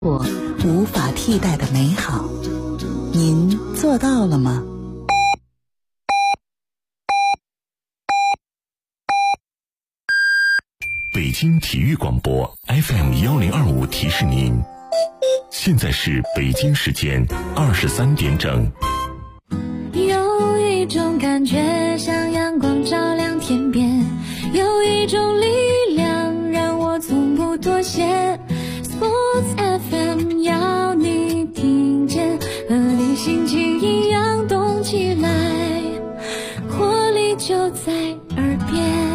过无法替代的美好，您做到了吗？ 北京体育广播 FM1025提示您，现在是北京时间23点整。 有一种感觉像阳光照亮天边，有一种力量让我从不妥协。Sports FM 要你听见，和你心情一样动起来，活力就在耳边。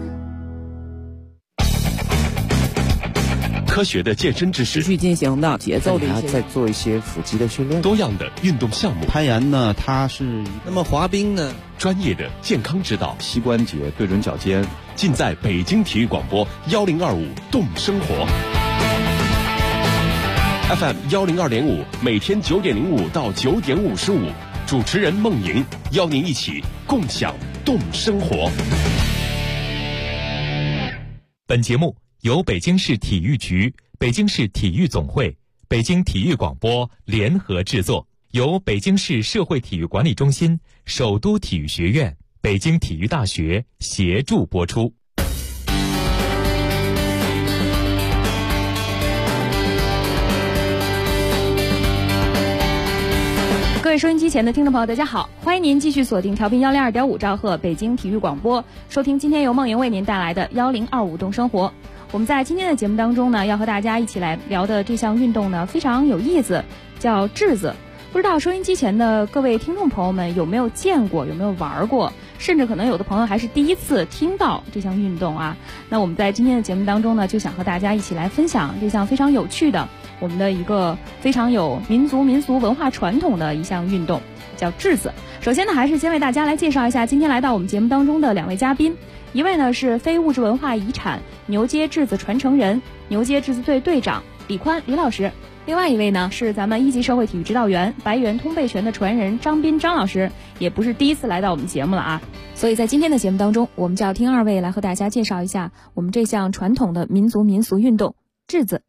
科学的健身知识， 持续进行的节奏的一些， 再做一些腹肌的训练， 多样的运动项目。 攀岩呢，它是那么滑冰呢， 专业的健康指导， 膝关节对准脚尖， 尽在北京体育广播1025动生活。FM 102.5，每天9点05到9点55，主持人孟莹邀您一起共享动生活。 本节目由北京市体育局、北京市体育总会、北京体育广播联合制作，由北京市社会体育管理中心、首都体育学院、北京体育大学协助播出。 各位收音机前的听众朋友，大家好，欢迎您继续锁定调频102.5兆赫北京体育广播，收听今天由梦莹为您带来的1025动生活。我们在今天的节目当中呢，要和大家一起来聊的这项运动呢，非常有意思，叫质子。不知道收音机前的各位听众朋友们有没有见过，有没有玩过，甚至可能有的朋友还是第一次听到这项运动啊。那我们在今天的节目当中呢，就想和大家一起来分享这项非常有趣的，我们的一个非常有民俗文化传统的一项运动，叫质子。首先呢，还是先为大家来介绍一下今天来到我们节目当中的两位嘉宾。一位呢是非物质文化遗产牛街质子传承人、牛街质子队队长李宽李老师。另外一位呢是咱们一级社会体育指导员、白猿通背拳的传人张斌张老师，也不是第一次来到我们节目了啊。所以在今天的节目当中，我们就要听二位来和大家介绍一下我们这项传统的民俗运动质子。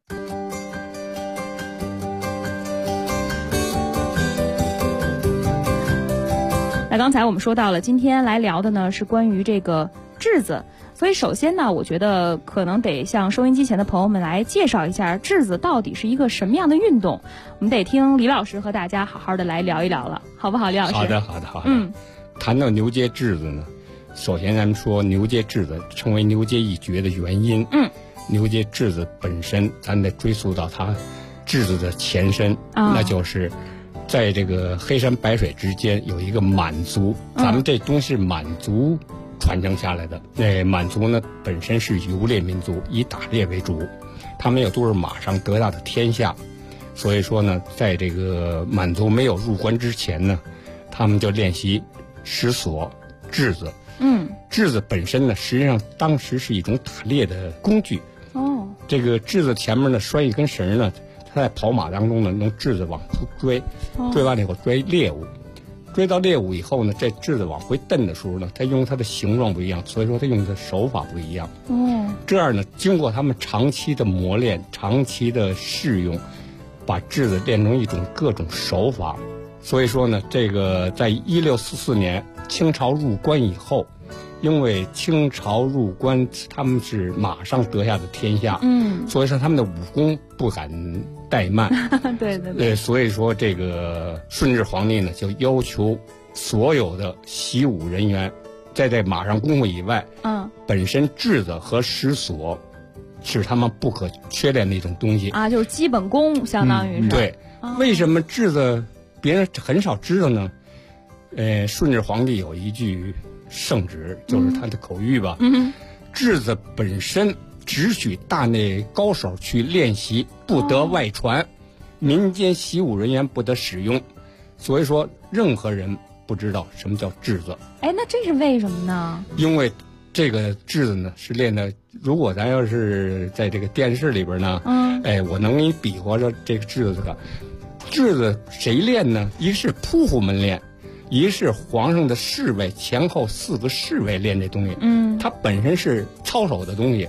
那刚才我们说到了，今天来聊的呢是关于这个质子，所以首先呢，我觉得可能得向收音机前的朋友们来介绍一下质子到底是一个什么样的运动。我们得听李老师和大家好好的来聊一聊了，好不好，李老师？ 好的。谈到牛街质子呢，首先咱们说牛街质子成为牛街一绝的原因。牛街质子本身，咱得追溯到它质子的前身，那就是在这个黑山白水之间有一个满族，咱们这东西是满族传承下来的。满族呢本身是游猎民族，以打猎为主，他们也都是马上得到的天下。所以说呢，在这个满族没有入关之前呢，他们就练习石锁、质子。质子本身呢，实际上当时是一种打猎的工具。这个质子前面呢拴一根绳呢，他在跑马当中呢，用质子往出追，追完了以后追猎物，追到猎物以后呢，这质子往回蹬的时候呢，他用它的形状不一样，所以说他用的手法不一样。这样呢，经过他们长期的磨练、长期的试用，把质子练成一种各种手法。所以说呢，这个在1644年清朝入关以后，因为清朝入关他们是马上得下的天下，所以说他们的武功不敢怠慢。对，所以说这个顺治皇帝呢就要求所有的习武人员，在这马上功夫以外，本身质子和石锁是他们不可缺练的一种东西啊，就是基本功，相当于是。 对，为什么质子别人很少知道呢？顺治皇帝有一句圣旨，就是他的口谕吧。质子本身只许大内高手去练习，不得外传，民间习武人员不得使用。所以说，任何人不知道什么叫质子。 那这是为什么呢？ 因为这个质子呢是练的，如果咱要是在这个电视里边呢，我能给你比划着这个质子的。质子谁练呢？一个是扑虎们练，一个是皇上的侍卫，前后4个侍卫练这东西。它本身是操守的东西，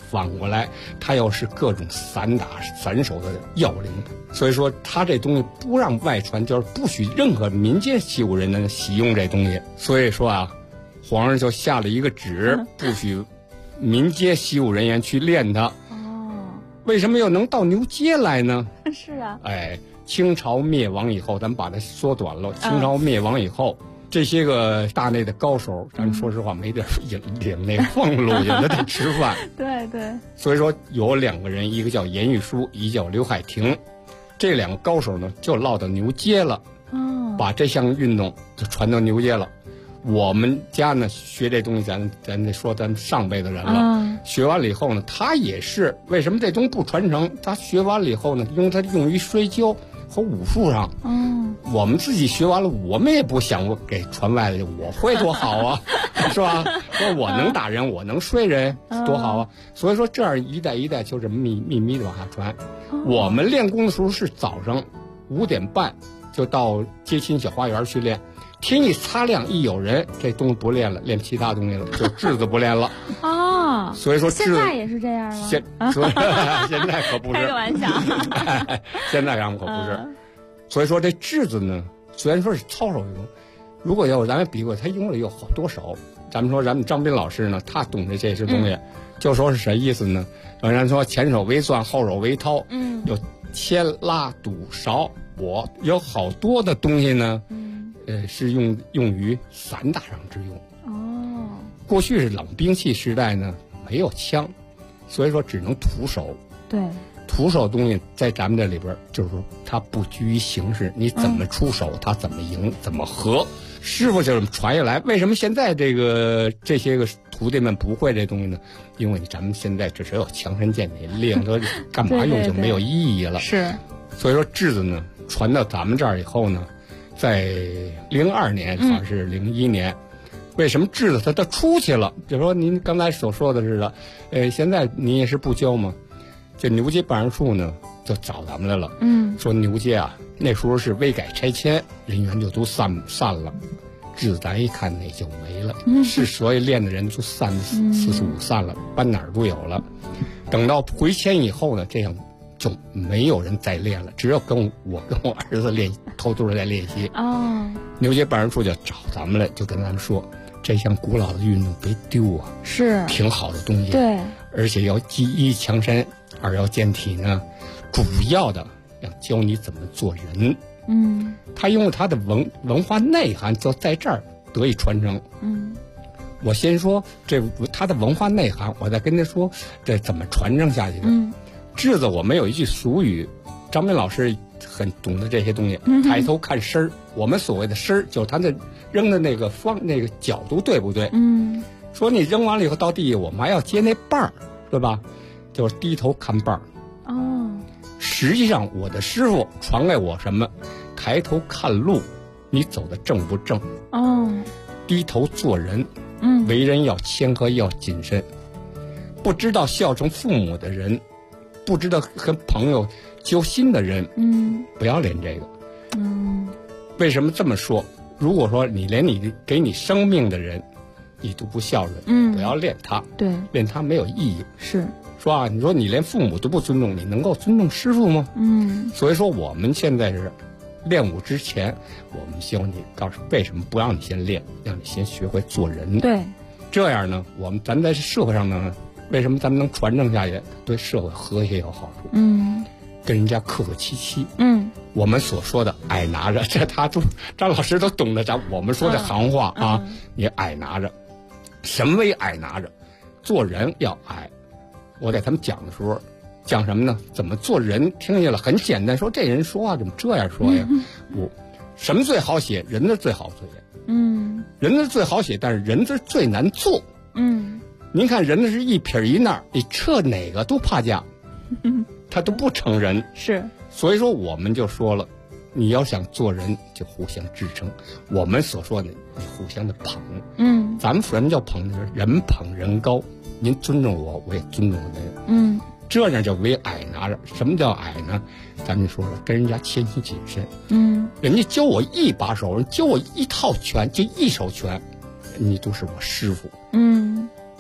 反过来他又是各种散打散手的要领，所以说他这东西不让外传，就是不许任何民间习武人能使用这东西。所以说啊，皇上就下了一个旨，不许民间习武人员去练它。为什么又能到牛街来呢？ 是啊， 清朝灭亡以后，咱们把它缩短了。清朝灭亡以后，这些个大内的高手，咱说实话没地儿领那俸禄，也得吃饭。 对对。 所以说有2个人，一个叫严玉书，一个叫刘海亭，这2个高手呢就落到牛街了，把这项运动就传到牛街了。我们家呢学这东西，咱得说咱上辈的人了。学完了以后呢，他也是为什么这东西不传承？他学完了以后呢，它用于摔跤和武术上。我们自己学完了，我们也不想过给传外的，我会多好啊，是吧？说我能打人，我能摔人，多好啊！所以说这样一代一代就这么秘密的往下传。我们练功的时候是早上5点半就到街心小花园去练。天一擦亮，一有人，这东西不练了，练其他东西了，就质子不练了。所以说现在也是这样吗？ 现在可不是。 开个玩笑。 现在咱们可不是。所以说这质子呢，虽然说是操手运动，如果要咱们比过，他用了有好多手。咱们说咱们张斌老师呢，他懂得这些东西，就说是啥意思呢？咱说前手为攥，后手为掏，有牵拉堵勺，我有好多的东西呢。是用于散打上之用。过去是冷兵器时代呢，没有枪，所以说只能徒手。 对， 徒手东西在咱们这里边，就是说它不拘于形式，你怎么出手，它怎么赢，怎么和。师傅就这么传下来。为什么现在这些个徒弟们不会这东西呢？因为咱们现在只有强身健体，练它干嘛用就没有意义了。 是。 所以说质子呢，传到咱们这儿以后呢，在02年还是01年，为什么质子它出去了？就说您刚才所说的似的，现在你也是不教吗？这牛街办事处呢就找咱们来了，说牛街啊，那时候是微改拆迁，人员就都散了，质子咱一看那就没了，是所以练的人就45散了，搬哪儿都有了。等到回迁以后呢，这样就没有人再练了，只有我跟我儿子偷偷的在练习。牛街办事处就找咱们来，就跟咱们说，这项古老的运动别丢啊， 是挺好的东西。 对， 而且要一强身，二要健体呢，主要的要教你怎么做人。他因为他的文化内涵就在这儿得以传承。我先说他的文化内涵，我再跟他说这怎么传承下去的。质子我们有一句俗语，张斌老师很懂得这些东西，抬头看身儿。我们所谓的身儿，就是他的扔的那个角度对不对？说你扔完了以后到地，我们还要接那瓣儿，对吧？就是低头看瓣儿。实际上我的师傅传给我什么？抬头看路，你走的正不正？低头做人，为人要谦和，要谨慎。不知道孝顺父母的人，不知道跟朋友交心的人，不要练这个。为什么这么说？如果说你连你给你生命的人，你都不孝顺，不要练他。对，练他没有意义。是说啊，你说你连父母都不尊重，你能够尊重师傅吗？所以说我们现在是练武之前，我们希望你告诉为什么不让你先练，让你先学会做人。对，这样呢，咱在社会上呢，为什么咱们能传承下去？对社会和谐有好处。跟人家客客气气。我们所说的矮拿着，这张老师都懂得我们说的行话啊。你矮拿着，什么为矮拿着？做人要矮。我给他们讲的时候，讲什么呢？怎么做人？听下来很简单，说这人说话怎么这样说呀？什么最好写？人字最好写。人字最好写，但是人字最难做。您看人字是一撇一捺，你撤哪个都怕架，他都不成人。是，所以说我们就说了，你要想做人，就互相支撑。我们所说的，你互相的捧。咱们什么叫捧呢？人捧人高。您尊重我，我也尊重您。这样就为矮拿着。什么叫矮呢？咱们说了，跟人家谦虚谨慎。人家教我一把手，人教我一套拳，就一手拳，你都是我师傅。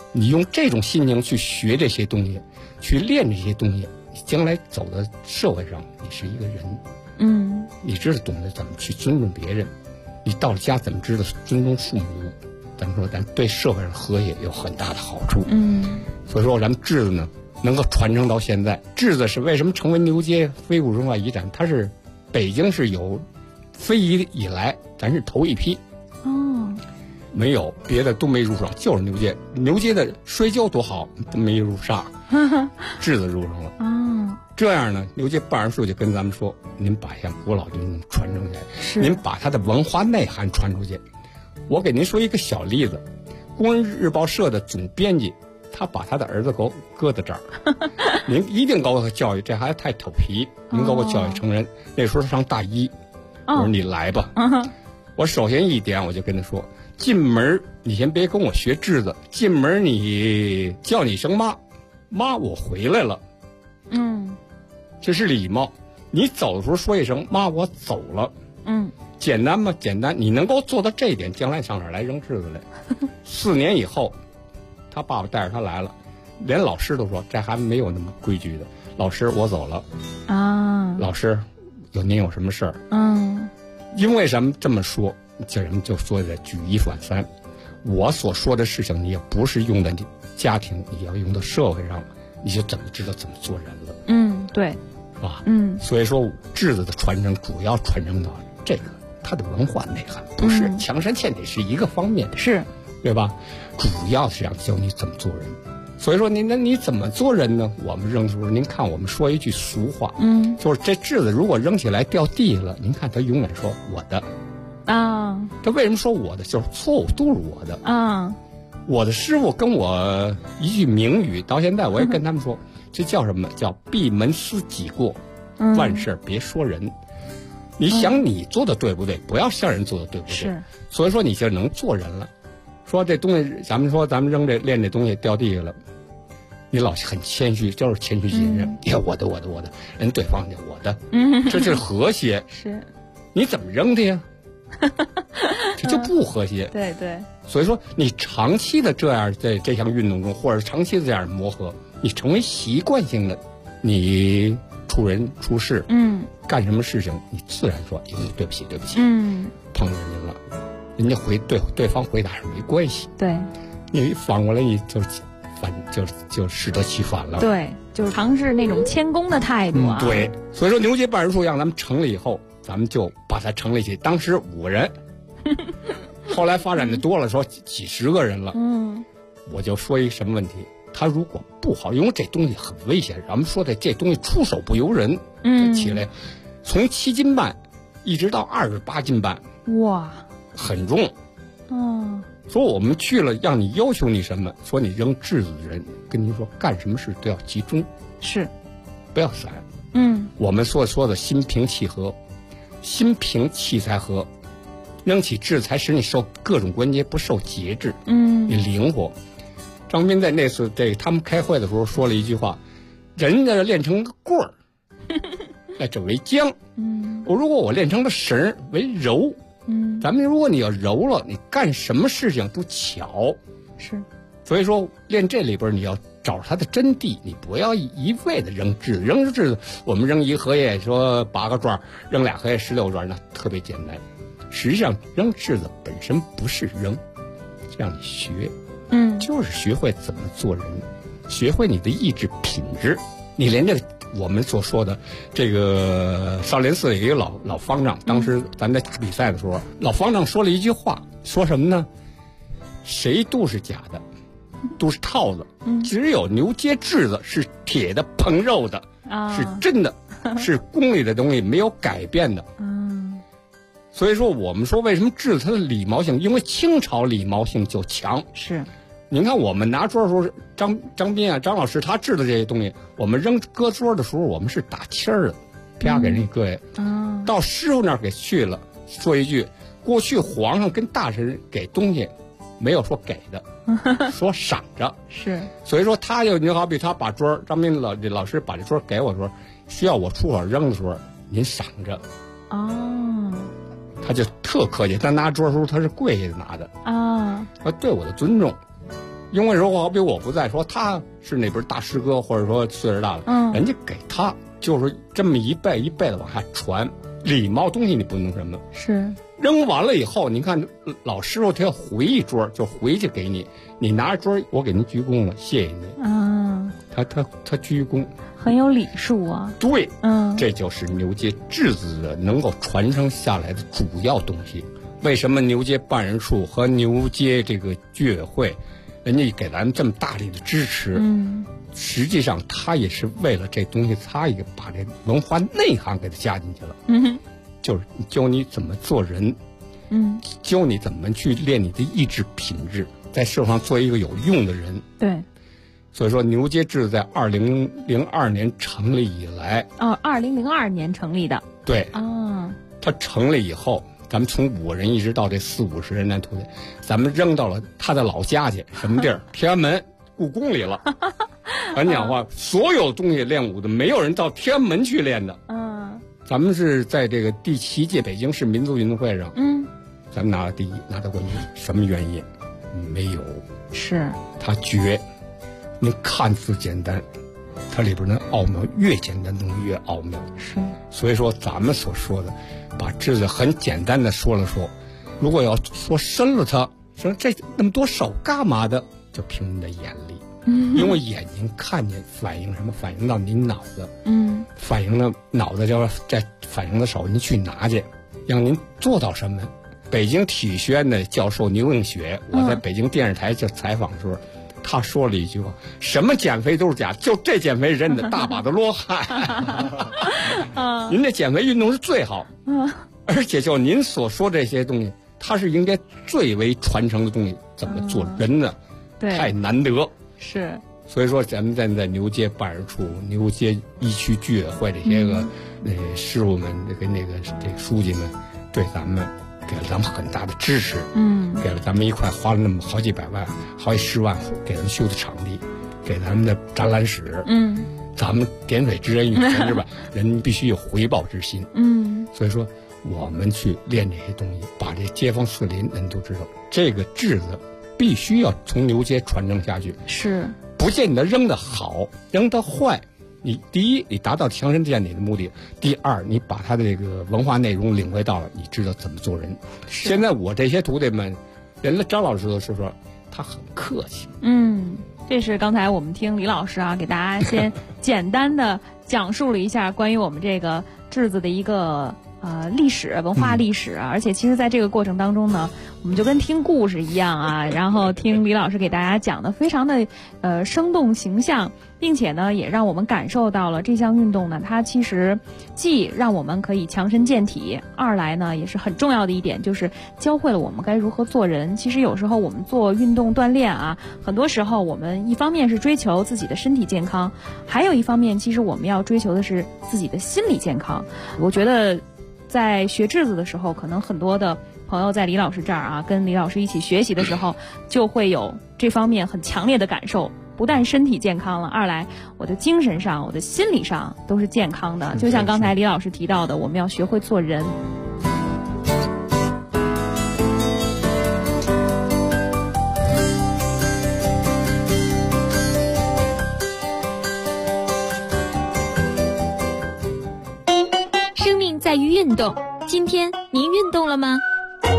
你用这种心情去学这些东西，去练这些东西，你将来走到社会上，你是一个人，你知道懂得怎么去尊重别人，你到了家怎么知道尊重父母，咱们说咱对社会上和谐有很大的好处，所以说咱们质子呢能够传承到现在。质子是为什么成为牛街非物质文化遗产？它是北京市有非遗以来咱是头一批，没有别的都没入上，就是牛街。牛街的摔跤多好都没入上，质子入上了。这样呢，牛街办事处就跟咱们说，您把像古老的传承下来，您把它的文化内涵传出去。我给您说一个小例子，工人日报社的总编辑，他把他的儿子搁在这儿，您一定给我教育，这孩子太调皮，您给我教育成人。那时候他上大一，我说你来吧。我首先一点我就跟他说，进门你先别跟我学质子，进门你叫你一声妈，妈我回来了，这是礼貌。你走的时候说一声妈我走了，简单吗？简单。你能够做到这一点，将来上哪儿来扔质子来？4年以后，他爸爸带着他来了，连老师都说这孩子没有那么规矩的。老师我走了老师您有什么事儿？因为什么这么说？这人就说的举一反三。我所说的事情，你也不是用在你家庭，你要用到社会上，你就怎么知道怎么做人了？ 对， 是吧？所以说质子的传承主要传承到这个它的文化内涵，不是强身健体是一个方面的， 是， 对吧？主要是想教你怎么做人。所以说你怎么做人呢？我们扔的时候，您看我们说一句俗话，就是这质子如果扔起来掉地了，您看他永远说我的他为什么说我的？就是错误都是我的我的师傅跟我一句名语，到现在我也跟他们说，这叫什么？叫闭门思己过，万事别说人。你想你做的对不对？不要像人做的对不对？ 是。 所以说你就能做人了。说这东西，咱们扔练这东西掉地下了，你老很谦虚，就是谦虚谨慎。我的，人对方的我的，这就是和谐。 是。 你怎么扔的呀？这就不和谐。 对。 所以说，你长期的这样在这项运动中，或者长期的这样磨合，你成为习惯性的，你处人处事，干什么事情，你自然说，对不起，碰着人家了，人家对方回答是没关系。 对， 你反过来你就适得其反了。 对，就是尝试那种谦恭的态度啊。 对，所以说牛街办事处让咱们成立以后，咱们就把它成立起，当时5个人。后来发展的多了，说几十个人了。我就说一什么问题？他如果不好，因为这东西很危险。咱们说的这东西出手不由人，起来从7斤半一直到28斤半， 哇， 很重。说我们去了，让你要求你什么？说你扔质子的人，跟您说干什么事都要集中， 是， 不要散。我们所说的心平气和，心平气才和。扔起质才使你受各种关节不受节制，你灵活。张斌在那次他们开会的时候说了一句话：人家练成个棍儿，这为浆。如果我练成了绳为柔，咱们如果你要柔了，你干什么事情都巧。 是， 所以说练这里边你要找它的真谛，你不要一味的扔质子。扔质子，我们扔一荷叶说8个转，扔2荷叶16转，那特别简单。实际上扔质子本身不是扔，让你学，就是学会怎么做人，学会你的意志品质。你连这个我们所说的这个少林寺有一个老方丈，当时咱在打比赛的时候，老方丈说了一句话，说什么呢？谁都是假的，都是套子，只有牛街质子是铁的烹肉的，是真的，是宫里的东西，没有改变的。所以说我们说为什么质子它的礼貌性，因为清朝礼貌性就强。 是， 您看我们拿桌的时候，张斌啊，张老师他制的这些东西，我们搁桌的时候，我们是打签儿的，啪给人一搁下。到师傅那儿给去了，说一句，过去皇上跟大臣给东西，没有说给的，说赏着。 是， 所以说他就好比他把桌，张斌老师把这桌给我说，需要我出口扔的时候，您赏着。他就特客气，他拿桌的时候他是跪下拿的他对我的尊重。 因为如果好比我不在，说他是那边大师哥，或者说岁数大了，人家给他就是这么一辈一辈的往下传。礼貌东西你不能什么， 是扔完了以后，你看老师傅他要回一桌，就回去给你，你拿着桌，我给您鞠躬了，谢谢您啊。 他鞠躬， 很有礼数啊。 对，这就是牛街质子的能够传承下来的主要东西。为什么牛街办事处和牛街这个居委会，人家给咱们这么大力的支持？实际上他也是为了这东西，他也把这文化内涵给它加进去了。就是教你怎么做人，教你怎么去练你的意志品质，在社会上做一个有用的人。 对。 所以说牛街质在2002年成立以来 ，2002年成立的。 对啊，它成立以后，咱们从5个人一直到这40-50人的徒弟，咱们扔到了他的老家去，什么地儿？天安门故宫里了。咱讲话，所有东西练武的，没有人到天安门去练的。咱们是在这个第7届北京市民族运动会上，咱们拿了第1，拿到冠军。什么原因？没有。是。他绝。你看似简单，它里边的奥妙，越简单东西越奥妙。是。所以说，咱们所说的，把质子很简单的说了说，如果要说深了它，说这那么多手干嘛的？就凭你的眼力。因为眼睛看见反映什么？反映到你脑子，反映了脑子，就再反映的手，您去拿去，让您做到什么？北京体育学院的教授牛映雪，我在北京电视台就采访的时候，他说了一句话：什么减肥都是假，就这减肥人的大把的罗汉。您这减肥运动是最好，而且就您所说这些东西，它是应该最为传承的东西。怎么做人呢？太难得。是，所以说咱们在牛街办事处、牛街一区居委会这些个师傅们、这个书记们，对咱们给了咱们很大的支持。给了咱们一块花了那么好几百万、好几十万给人修的场地，给咱们的展览室。咱们点水之恩，是吧？人必须有回报之心。所以说我们去练这些东西，把这街坊四邻人都知道，这个质子必须要从牛街传承下去。是，不见得扔得好，扔得坏。你第一，你达到强身健体的目的；第二，你把他的这个文化内容领会到了，你知道怎么做人。现在我这些徒弟们，人家张老师都是说他很客气。 这是刚才我们听李老师给大家先简单的讲述了一下关于我们这个质子的一个历史、文化历史而且其实在这个过程当中呢，我们就跟听故事一样然后听李老师给大家讲的非常的生动形象，并且呢也让我们感受到了这项运动呢，它其实既让我们可以强身健体，二来呢也是很重要的一点，就是教会了我们该如何做人。其实有时候我们做运动锻炼很多时候我们一方面是追求自己的身体健康，还有一方面其实我们要追求的是自己的心理健康。我觉得在学质子的时候，可能很多的朋友在李老师这儿跟李老师一起学习的时候，就会有这方面很强烈的感受。不但身体健康了，二来我的精神上、我的心理上都是健康的。就像刚才李老师提到的，我们要学会做人。 生命在于运动，今天您运动了吗？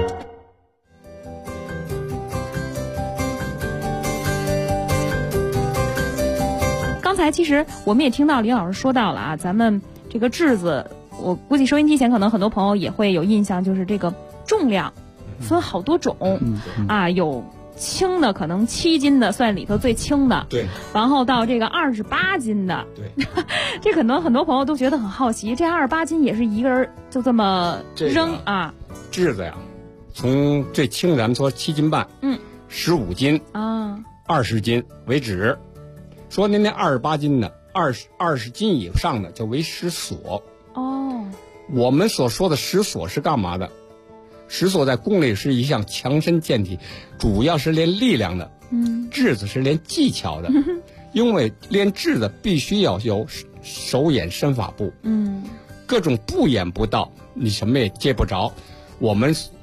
刚才其实我们也听到李老师说到了咱们这个质子，我估计收音机前可能很多朋友也会有印象，就是这个重量分好多种有轻的，可能7斤的算里头最轻的，对，然后到这个28斤的，对，这可能很多朋友都觉得很好奇，这28斤也是一个人就这么扔质子呀，从最轻咱们说7斤半，15斤20斤为止。说您那28斤的20斤以上的就为10锁。我们所说的10锁是干嘛的？10锁在宫里是一项强身健体，主要是练力量的。质子是练技巧的。因为练质子必须要有手眼身法步。各种不眼不到，你什么也接不着。我们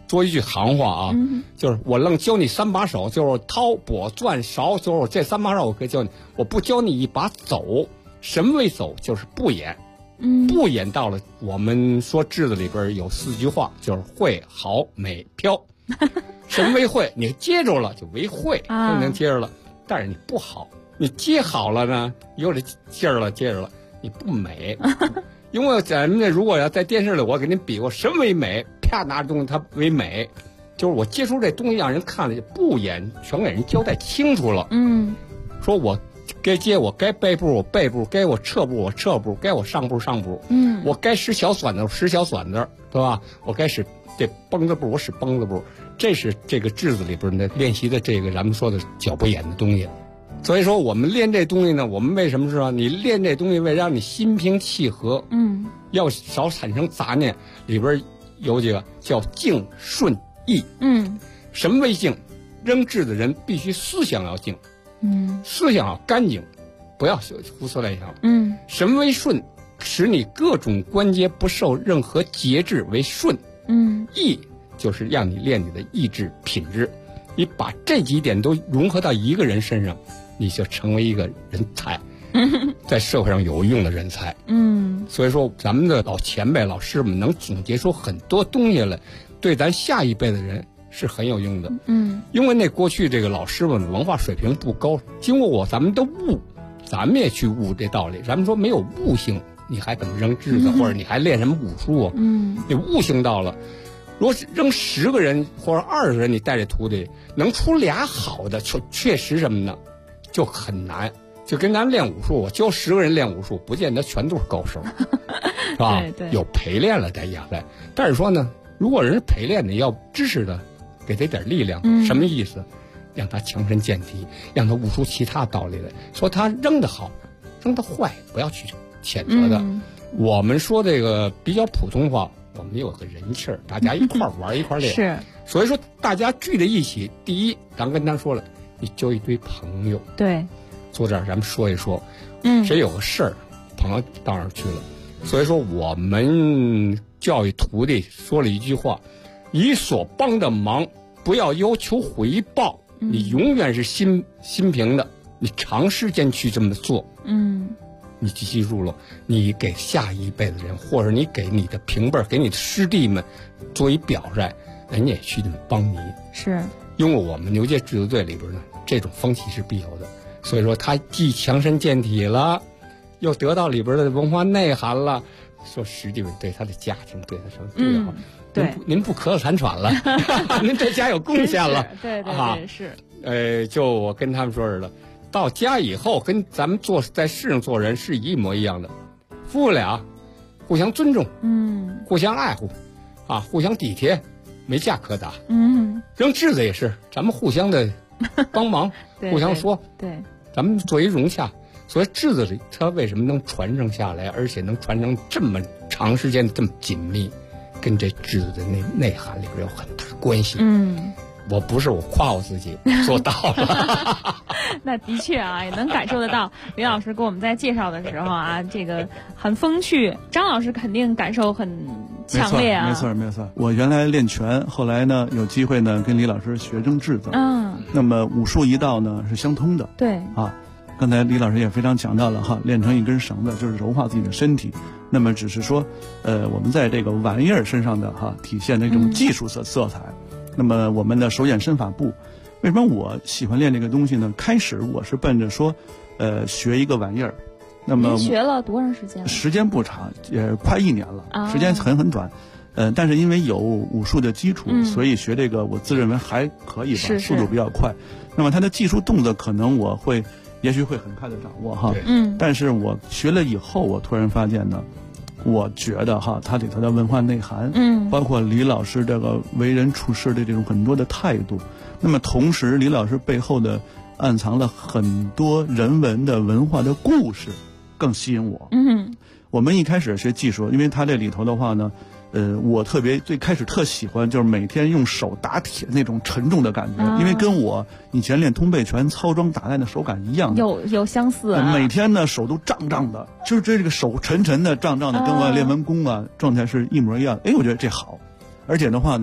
说一句行话啊，就是我愣教你3把手，就是掏拨攥勺，就是这3把手我可以教你，我不教你一把走。什么为走？就是不演。不演到了，我们说质子里边有4句话，就是会、好、美、飘。什么为会？你接住了就为会，就能接着了。但是你不好，你接好了呢，有这劲儿了，接着了，你不美。因为咱们如果要在电视里，我给您比过什么为美，啪拿着东西它为美，就是我接出这东西让人看了不演，全给人交代清楚了。说我该接，我该背步我背步，该我撤步我撤步，该我上步上步。我该使小甩子我使小甩子，对吧？我该使这蹦子步我使蹦子步，这是这个质子里边的练习的这个咱们说的脚不演的东西。所以说我们练这东西呢，我们为什么说你练这东西为让你心平气和，要少产生杂念，里边有几个叫静顺意。什么为静？扔质的人必须思想要静，思想要干净，不要胡思乱想。什么为顺？使你各种关节不受任何节制为顺。意就是让你练你的意志品质，你把这几点都融合到一个人身上，你就成为一个人才，在社会上有用的人才。所以说咱们的老前辈老师们能总结出很多东西来，对咱下一辈的人是很有用的。因为那过去这个老师们文化水平不高，经过咱们的悟，咱们也去悟这道理。咱们说没有悟性，你还怎么扔质子，或者你还练什么武术啊？你悟性到了，如果是扔10个人或者20个人，你带这徒弟能出俩好的，确实什么呢？就很难。就跟咱们练武术，我教10个人练武术，不见得全都是高手，是吧？对，有陪练了再养来。但是说呢，如果人是陪练的，要支持的，给他点力量，什么意思？让他强身健体，让他悟出其他道理来。说他扔得好，扔得坏，不要去谴责的。我们说这个比较普通话，我们有个人气儿，大家一块玩一块练。是，所以说大家聚在一起，第一，咱跟他说了，你交一堆朋友。对。坐这儿咱们说一说，谁有个事儿，朋友到哪儿去了？所以说我们教育徒弟说了一句话：你所帮的忙，不要要求回报，你永远是心平的，你长时间去这么做，你记住了，你给下一辈的人，或者你给你的平辈儿，给你的师弟们做一表率，人家也去这么帮你。是，因为我们牛街质子队里边呢，这种风气是必有的。所以说他既强身健体了，又得到里边的文化内涵了，说实际对他的家庭对他什么最好。对，您不咳嗽痰喘了，您对家有贡献了。对对对，是。就我跟他们说似的，到家以后跟咱们在世上做人是一模一样的，夫妇俩互相尊重，互相爱护，互相体贴，没架可打。扔质子也是，咱们互相的帮忙，互相说。对。咱们作为融洽，所以质子里它为什么能传承下来，而且能传承这么长时间这么紧密，跟这质子的内涵里边有很大关系。我不是我夸我自己做到了。 那的确也能感受得到。李老师给我们在介绍的时候这个很风趣，张老师肯定感受很强烈啊。 没错。我原来练拳，后来呢有机会呢跟李老师学扔质子。那么武术一道呢是相通的。对刚才李老师也非常强调了练成一根绳子就是柔化自己的身体。那么只是说我们在这个玩意儿身上的体现的一种技术色彩。那么我们的手眼身法步，为什么我喜欢练这个东西呢？开始我是奔着说学一个玩意儿。那么学了多长时间？ 时间不长，快1年了，时间很短。但是因为有武术的基础，所以学这个我自认为还可以吧，速度比较快。那么它的技术动作可能我也许会很快的掌握但是我学了以后，我突然发现呢，我觉得它里头的文化内涵，包括李老师这个为人处事的这种很多的态度，那么同时李老师背后的暗藏了很多人文的文化的故事，更吸引我。我们一开始学技术，因为它这里头的话呢，我最开始特喜欢就是每天用手打铁那种沉重的感觉，因为跟我以前练通背拳操桩打蛋的手感一样的， 有相似每天呢手都胀胀的，就是这个手沉沉的胀胀的，跟我练完功状态是一模一样的。我觉得这好，而且的话呢，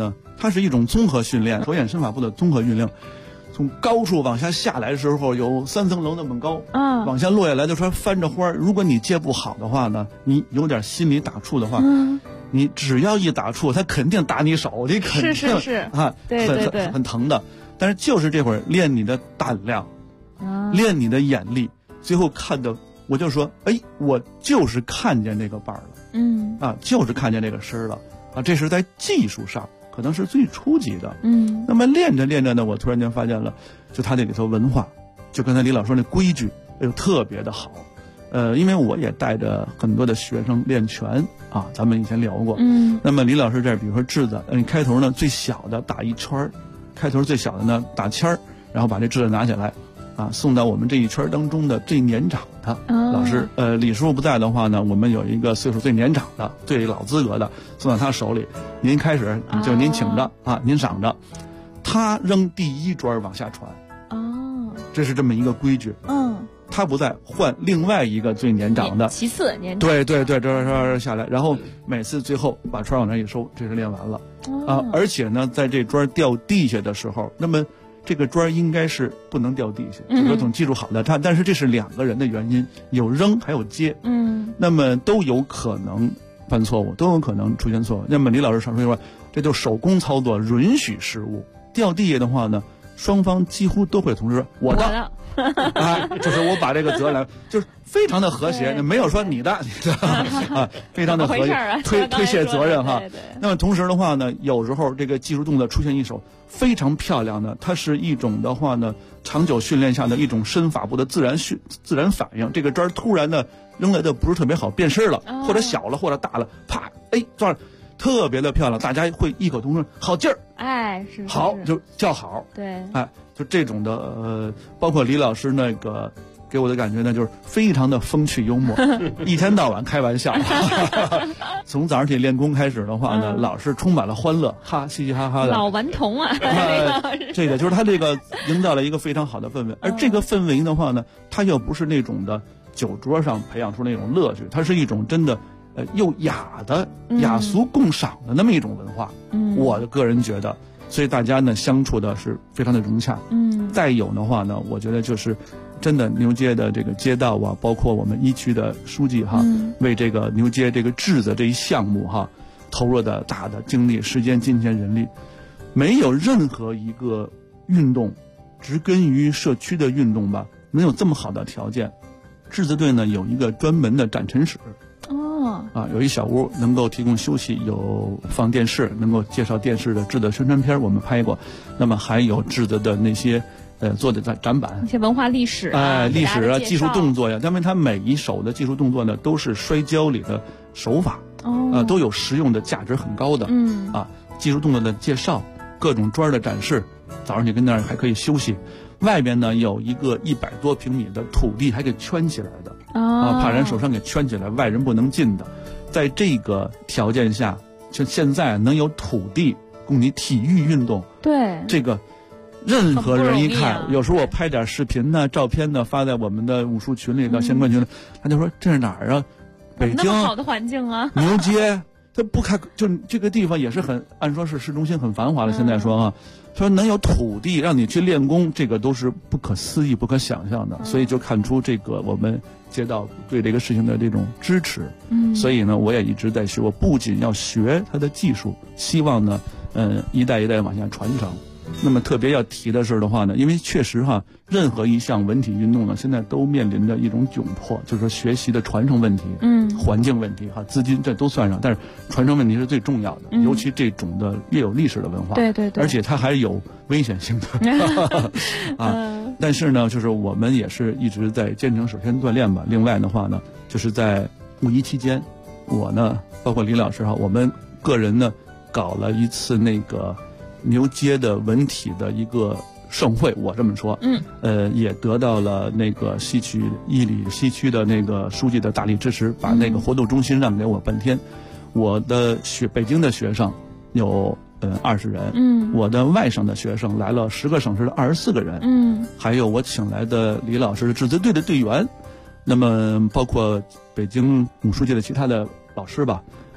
它是一种综合训练，手眼身法步的综合运练。从高处往下下来的时候有3层楼那么高，往下落下来就说翻着花。如果你接不好的话呢，你有点心理打怵的话，你只要一打怵，他肯定打你手，你肯定是啊， 对， 很疼的。但是就是这会儿练你的胆量，练你的眼力，最后看的我就说，哎，我就是看见这个瓣了，就是看见这个声了啊，这是在技术上。可能是最初级的，那么练着练着呢，我突然间发现了，就他这里头文化，就刚才李老师说那规矩，特别的好，因为我也带着很多的学生练拳啊，咱们以前聊过，那么李老师这儿，比如说质子，你开头呢最小的打1圈，开头最小的呢打签儿，然后把这质子拿起来，啊，送到我们这一圈当中的最年长的老师，李师傅不在的话呢，我们有一个岁数最年长的、最老资格的，送到他手里。您开始就您请着啊，您赏着，他扔第1砖往下传。这是这么一个规矩。他不在，换另外一个最年长的， 其次年长。对， 这下来，然后每次最后把砖往那一收，这是练完了。而且呢，在这砖掉地下的时候，那么这个砖应该是不能掉地下，就是说总技术好的他，但是这是2个人的原因，有扔还有接，那么都有可能犯错误，都有可能出现错误。那么李老师常说，这就手工操作，允许失误。掉地下的话呢，双方几乎都会同时我的，就是我把这个责任，就是非常的和谐，没有说你的啊，非常的和谐，推卸责任哈。那么同时的话呢，有时候这个技术动作出现一手非常漂亮的，它是一种的话呢，长久训练下的一种身法步的自然反应。这个砖突然的扔来的不是特别好，变身了，或者小了或者大了，啪，哎，抓。特别的漂亮，大家会异口同声，好劲儿， 哎，是好就叫好， 对， 哎，就这种的，包括李老师那个给我的感觉呢，就是非常的风趣幽默，一天到晚开玩笑，从早上起练功开始的话呢，老是充满了欢乐，嘻嘻哈哈的， 老顽童啊， 这个就是他这个营造了一个非常好的氛围，而这个氛围的话呢，它又不是那种的酒桌上培养出那种乐趣，它是一种真的。又雅的雅俗共赏的那么一种文化，我的个人觉得，所以大家呢相处的是非常的融洽。再有的话呢，我觉得就是真的牛街的这个街道啊，包括我们1区的书记哈，为这个牛街这个质子这一项目哈，投入的大的精力、时间、金钱、人力，没有任何一个运动植根于社区的运动吧，能有这么好的条件。质子队呢有一个专门的展陈室。有一小屋能够提供休息，有放电视，能够介绍电视的质子宣传片，我们拍过。那么还有质子的那些做的展板， 一些文化历史历史啊，技术动作呀。因为它每一手的技术动作呢，都是摔跤里的手法，都有实用的价值很高的。技术动作的介绍，各种砖的展示。早上你跟那儿还可以休息。外边呢有一个100多平米的土地，还给圈起来的。怕人手上给圈起来，外人不能进的。在这个条件下，就现在能有土地供你体育运动， 对这个任何人一看，有时候我拍点视频呢、照片呢，发在我们的武术群里的相关群里，他就说这是哪儿啊？北京那么好的环境啊， 牛街。他不开，就这个地方也是很，按说是市中心很繁华的。现在说啊，说能有土地让你去练功，这个都是不可思议、不可想象的。所以就看出这个我们街道对这个事情的这种支持。所以呢，我也一直在学，我不仅要学它的技术，希望呢，一代一代往下传承。那么特别要提的是的话呢，因为确实哈，任何一项文体运动呢，现在都面临着一种窘迫，就是说学习的传承问题，环境问题哈，资金这都算上，但是传承问题是最重要的，尤其这种的越有历史的文化， 对， 而且它还有危险性的但是呢，就是我们也是一直在坚持首先锻炼吧。另外的话呢，就是在5·1期间，我呢，包括李老师哈，我们个人呢，搞了一次那个牛街的文体的一个盛会，我这么说，也得到了那个西区伊犁西区的那个书记的大力支持，把那个活动中心让给我半天。我的北京的学生有20人，我的外省的学生来了10个省市的24个人，还有我请来的李老师质子队的队员，那么包括北京武术界的其他的老师吧。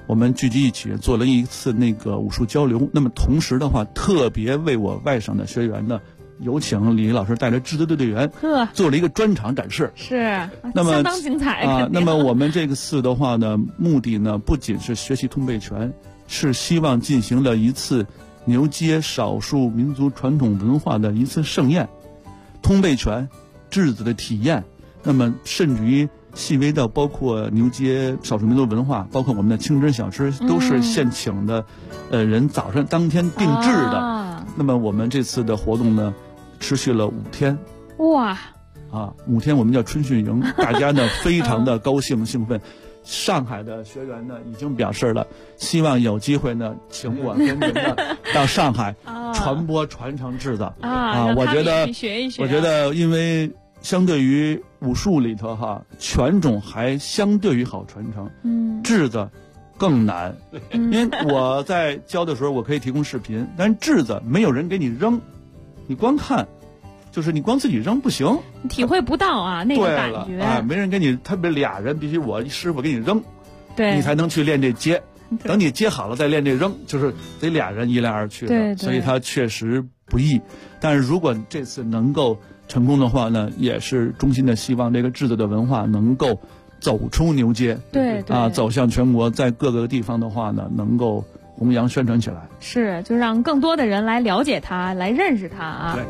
我们聚集一起做了一次那个武术交流。那么同时的话，特别为我外省的学员呢，有请李老师带着质子队队员做了一个专场展示， 是， 那么相当精彩啊。那么我们这个次的话呢，目的呢不仅是学习通背拳，是希望进行了一次牛街少数民族传统文化的一次盛宴，通背拳、质子的体验，那么甚至于细微到包括牛街少数民族文化，包括我们的清真小吃，都是现请的，人早上当天定制的。那么我们这次的活动呢，持续了5天。 哇 ！5天我们叫春训营，大家呢非常的高兴兴奋。上海的学员呢已经表示了，希望有机会呢，请我跟您呢到上海传播传承质子我觉得学一学。 我觉得因为相对于武术里头拳种还相对于好传承，质子更难。因为我在教的时候，我可以提供视频，但是质子没有人给你扔，你光看，就是你光自己扔不行， 你体会不到那个感觉。 没人给你，特别俩人必须我师傅给你扔， 对， 你才能去练这接。等你接好了再练这扔，就是得俩人一来二去的， 对， 所以它确实不易。但是如果这次能够成功的话呢，也是衷心的希望这个质子的文化能够走出牛街， 对走向全国，在各个地方的话呢，能够弘扬宣传起来。 是，就让更多的人来了解它，来认识它对。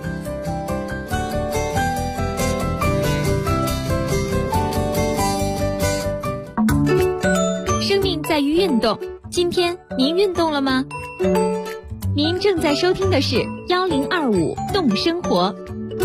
生命在于运动，今天您运动了吗？您正在收听的是1025动生活。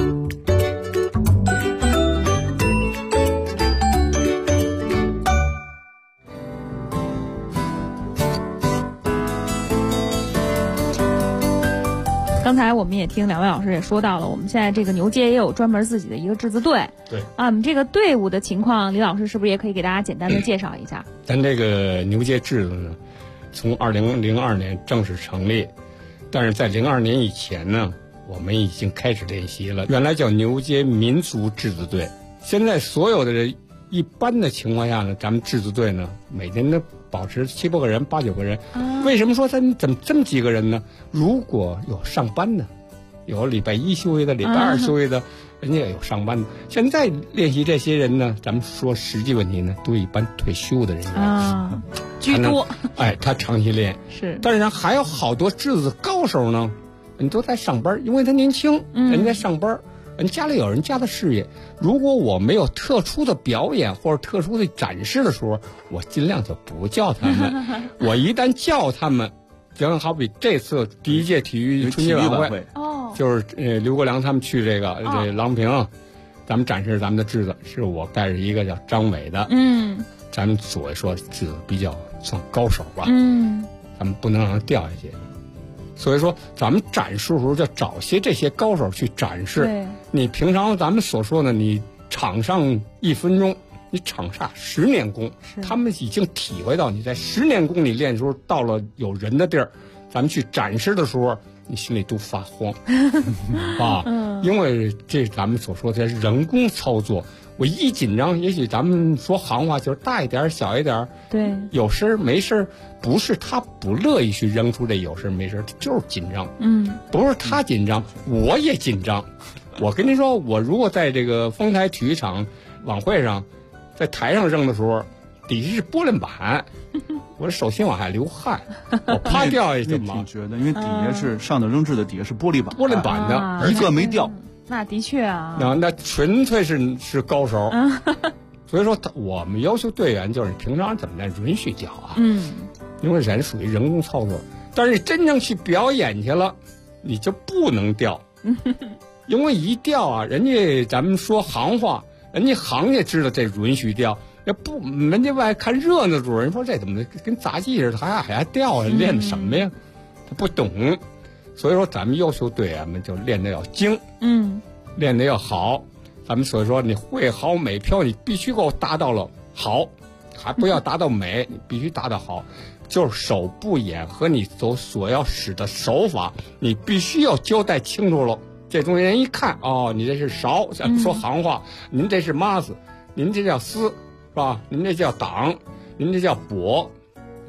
刚才我们也听两位老师也说到了，我们现在这个牛街也有专门自己的一个质子队。 对我们这个队伍的情况，李老师是不是也可以给大家简单的介绍一下？ 咱这个牛街质子呢，从2002年正式成立，但是在02年以前呢，我们已经开始练习了。原来叫牛街民族质子队，现在所有的人一般的情况下呢，咱们质子队呢每天都保持7、8个人、8、9个人。为什么说咱怎么这么几个人呢？如果有上班的，有礼拜1休息的，礼拜2休息的，人家也有上班的。现在练习这些人呢，咱们说实际问题呢，都一般退休的人员居多。 他长期练是， 但是还有好多质子高手呢，人都在上班，因为他年轻，人在上班。人家里有人家的事业，如果我没有特殊的表演或者特殊的展示的时候，我尽量就不叫他们。我一旦叫他们，就好比这次第1届体育春节晚会，就是刘国梁他们去这郎平，咱们展示咱们的质子，是我带着一个叫张伟的，咱们所谓说质子比较算高手吧，咱们不能让他掉下去。所以说，咱们展示的时候就找些这些高手去展示。你平常咱们所说的，你场上1分钟，你场下10年功，他们已经体会到你在10年功里练的时候，到了有人的地儿，咱们去展示的时候，你心里都发慌因为这咱们所说的是人工操作。我一紧张，也许咱们说行话就是大一点小一点， 对， 有事没事，不是他不乐意去扔出这有事没事，就是紧张。不是他紧张，我也紧张。我跟您说，我如果在这个丰台体育场晚会上，在台上扔的时候，底下是玻璃板，我手心往下流汗，我啪掉下去嘛。 挺绝的，因为底下是上头扔质的，底下是玻璃板， 的， 一个没掉。 那的确那纯粹是高手。所以说我们要求队员就是平常怎么来允许掉因为人属于人工操作，但是真正去表演去了，你就不能掉。因为一掉人家咱们说行话，人家行业知道这允许掉，要不人家外看热闹主人说这怎么跟杂技似的，还掉练的什么呀？他不懂。所以说咱们要求队员们就练得要精，练得要好。咱们所以说你会好美漂，你必须给我达到了好，还不要达到美，你必须达到好。就是手部眼和你所要使的手法，你必须要交代清楚了。这东西人一看，你这是勺，咱说行话，您这是抹子，您这叫撕，是吧？您这叫挡，您这叫拨，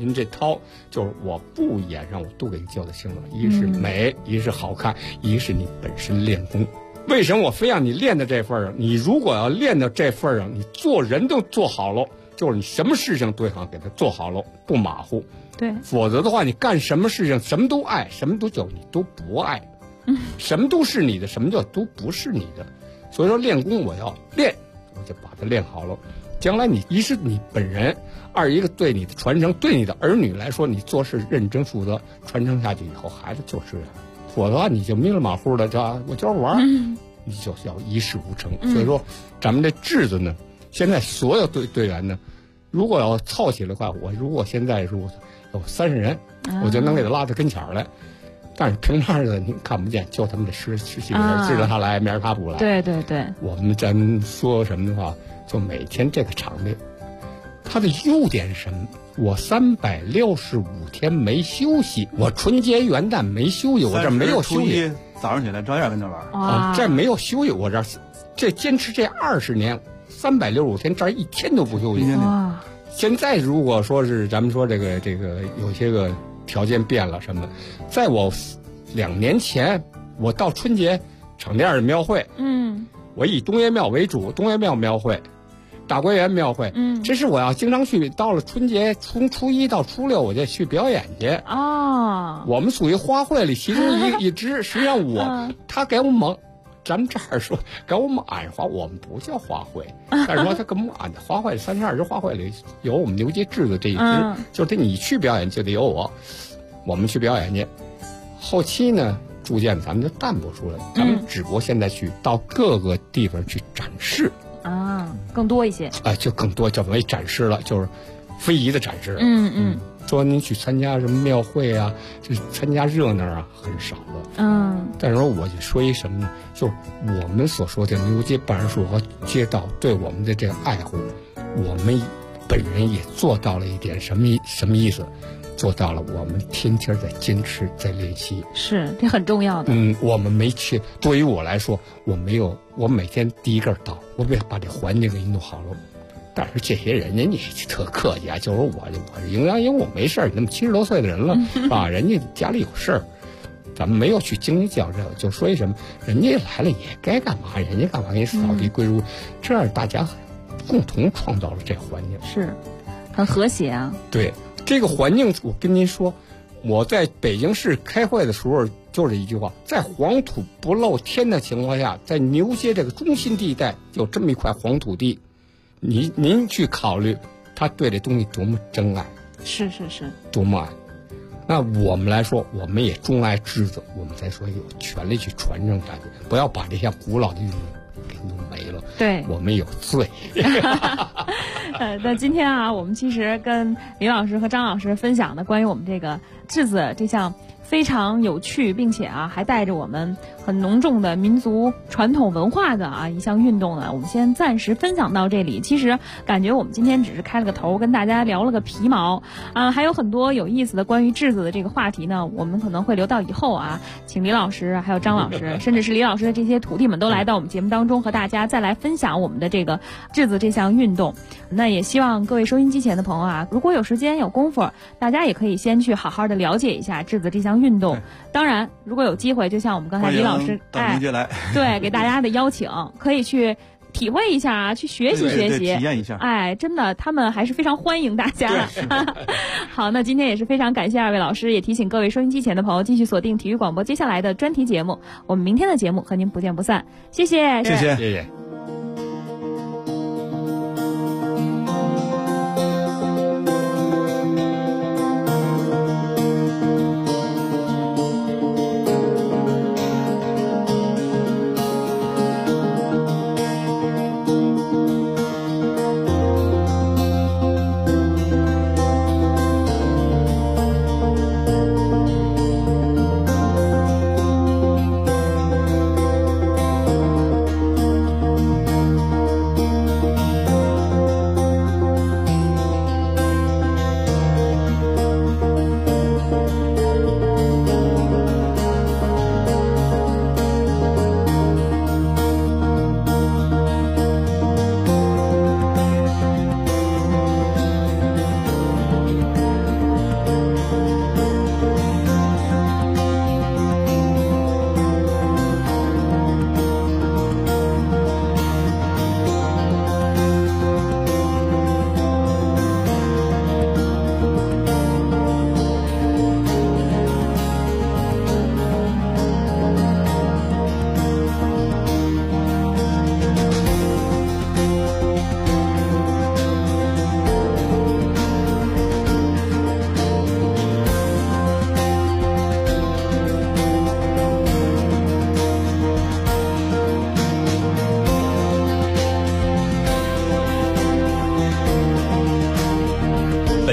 您这掏就是我不演上我都给你教的行了。一是美，一是好看，一是你本身练功。为什么我非让你练到这份上？你如果要练到这份上，你做人都做好了，就是你什么事情都想给他做好了，不马虎。 对， 否则的话，你干什么事情什么都爱，什么都叫你都不爱。什么都是你的，什么叫都不是你的。所以说练功我要练，我就把它练好了。将来你一是你本人，二一个对你的传承，对你的儿女来说，你做事认真负责，传承下去以后，孩子就是这样。否则的话，你就迷了马虎的，我就是玩，你就要一事无成。所以说，咱们这质子呢，现在所有队员呢，如果要凑起来的话，我如果现在有30人，我就能给他拉到跟前来。但是平常的你看不见，就他们这十几个人，今儿他来，明儿他不来。 对对对， 我们咱说什么的话，就每天这个场地，它的优点是什么？我365天没休息，我春节元旦没休息，我这没有休息。 早上起来照样跟这玩啊，这没有休息，我这坚持这20年，365天这一天都不休息。现在如果说是咱们说这个有些个条件变了什么的，在我2年前，我到春节场店的庙会，我以东岳庙为主，东岳庙庙会、大观园庙会，这是我要经常去。到了春节，从初1到初6，我就去表演去。我们属于花卉里其中一支，实际上他给我们。咱们这儿说给我们安花，我们不叫花卉，但是说他给我们安的花卉，32支花卉里有我们牛街质子这一支，就是你去表演就得有我们去表演去。后期呢，逐渐咱们就淡薄出来，咱们只不过现在去到各个地方去展示更多一些， 就更多叫为展示了，就是非遗的展示了。说您去参加什么庙会啊，就参加热闹啊，很少了。但是说我就说一什么呢？就是我们所说的牛街办事处和街道对我们的这个爱护，我们本人也做到了一点什么意思？做到了，我们天天在坚持，在练习。 是，这很重要的。 我们没去。对于我来说，我每天第一个到，我把这环境给弄好了。但是这些人家特客气啊，就是我是营养，因为我没事儿，你那么70多岁的人了，是吧？人家家里有事儿，咱们没有去斤斤较这个，就说一什么，人家来了也该干嘛，人家干嘛给你扫地归如，这样大家共同创造了这环境， 是很和谐啊。 对这个环境，我跟您说，我在北京市开会的时候就是一句话，在黄土不露天的情况下，在牛街这个中心地带有这么一块黄土地。您去考虑，他对这东西多么珍爱， 是， 多么爱。那我们来说，我们也钟爱质子，我们才说有权利去传承下去，不要把这些古老的运动给弄没了。 对， 我们有罪。 那今天啊，我们其实跟李老师和张老师分享的关于我们这个质子这项非常有趣，并且还带着我们很浓重的民族传统文化的一项运动呢，我们先暂时分享到这里。其实感觉我们今天只是开了个头，跟大家聊了个皮毛还有很多有意思的关于质子的这个话题呢，我们可能会留到以后请李老师还有张老师甚至是李老师的这些徒弟们都来到我们节目当中，和大家再来分享我们的这个质子这项运动。那也希望各位收音机前的朋友如果有时间有功夫，大家也可以先去好好的了解一下质子这项运动。当然如果有机会，就像我们刚才李老师对给大家的邀请，可以去体会一下去学习学习， 体验一下。 真的他们还是非常欢迎大家的。好，那今天也是非常感谢2位老师，也提醒各位收音机前的朋友继续锁定体育广播接下来的专题节目，我们明天的节目和您不见不散。谢谢。